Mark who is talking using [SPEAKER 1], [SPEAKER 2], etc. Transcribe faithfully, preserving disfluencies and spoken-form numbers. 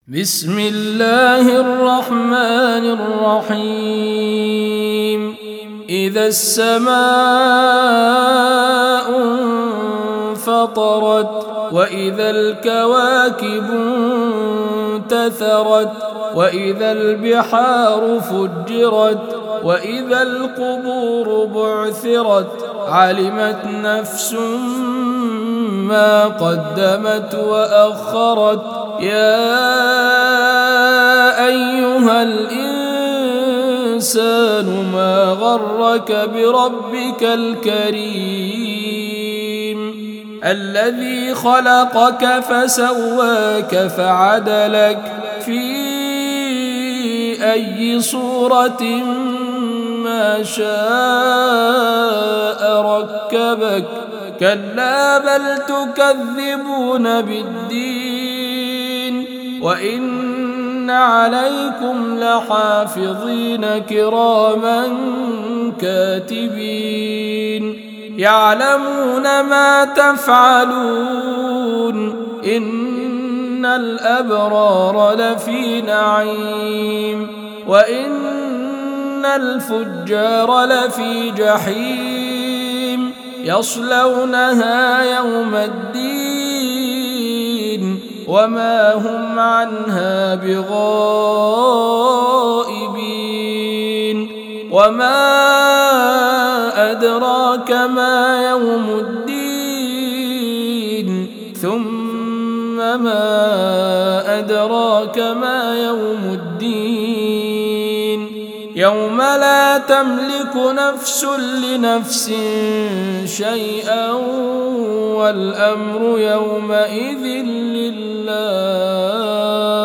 [SPEAKER 1] بسم الله الرحمن الرحيم إذا السماء انفطرت وإذا الكواكب انتثرت وإذا البحار فجرت وإذا القبور بعثرت علمت نفس ما قدمت وأخرت يا أيها الإنسان ما غرك بربك الكريم الذي خلقك فسواك فعدلك في أي صورة ما شاء ركبك كلا بل تكذبون بالدين وإن عليكم لحافظين كراما كاتبين يعلمون ما تفعلون إن الأبرار لفي نعيم وإن الفجار لفي جحيم يصلونها يوم الدين وما هم عنها بغائبين وما أدراك ما يوم الدين ثم ما أدراك ما يوم الدين يوم لا تملك نفس لنفس شيئا والأمر يومئذ لله